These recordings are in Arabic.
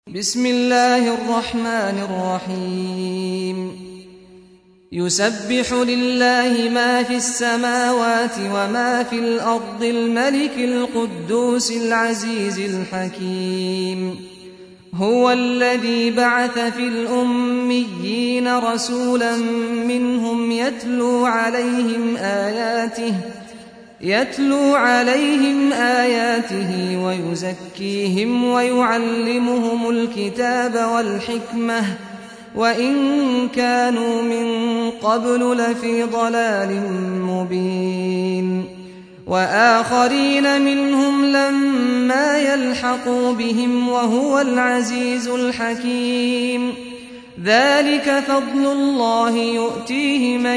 بسم الله الرحمن الرحيم يسبح لله ما في السماوات وما في الأرض الملك القدوس العزيز الحكيم هو الذي بعث في الأميين رسولا منهم يتلو عليهم آياته ويزكيهم ويعلمهم الكتاب والحكمة وإن كانوا من قبل لفي ضلال مبين وآخرين منهم لما يلحقوا بهم وهو العزيز الحكيم ذلك فضل الله يؤتيه من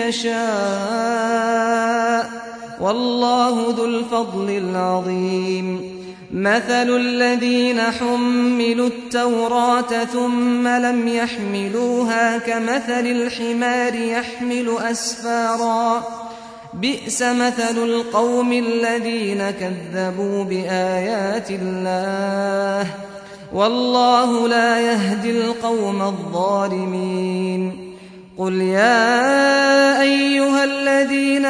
يشاء والله ذو الفضل العظيم مثل الذين حملوا التوراة ثم لم يحملوها كمثل الحمار يحمل أسفارا بئس مثل القوم الذين كذبوا بآيات الله والله لا يهدي القوم الظالمين قل يا أيها الذين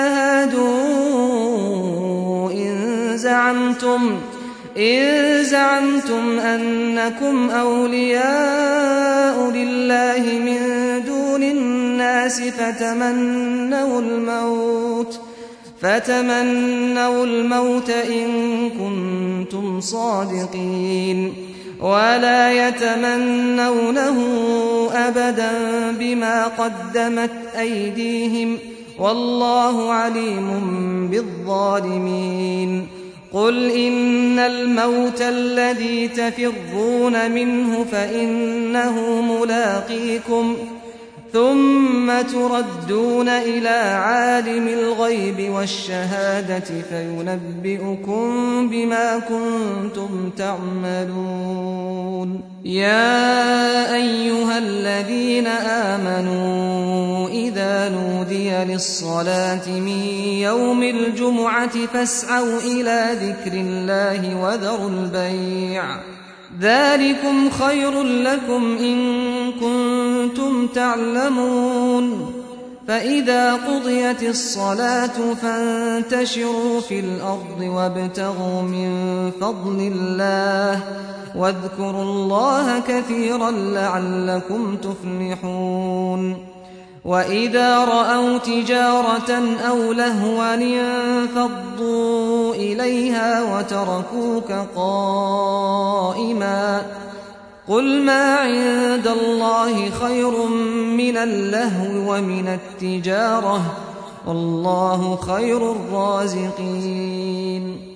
هادوا إن زعمتم أنكم أولياء لله من دون الناس فتمنوا الموت إن كنتم صادقين ولا يتمنونه أبدا بما قدمت أيديهم والله عليم بالظالمين قل إن الموت الذي تفرون منه فإنه ملاقيكم ثم تردون إلى عالم الغيب والشهادة فينبئكم بما كنتم تعملون يا أيها الذين آمنوا إذا نودي للصلاة من يوم الجمعة فاسعوا إلى ذكر الله وذروا البيع ذلكم خير لكم إن كنتم تعلمون فإذا قضيت الصلاة فانتشروا في الأرض وابتغوا من فضل الله واذكروا الله كثيرا لعلكم تفلحون وإذا رأوا تجارة أو لهوا انفضوا إليها وتركوك قائما قل ما عند الله خير من اللهو ومن التجارة والله خير الرازقين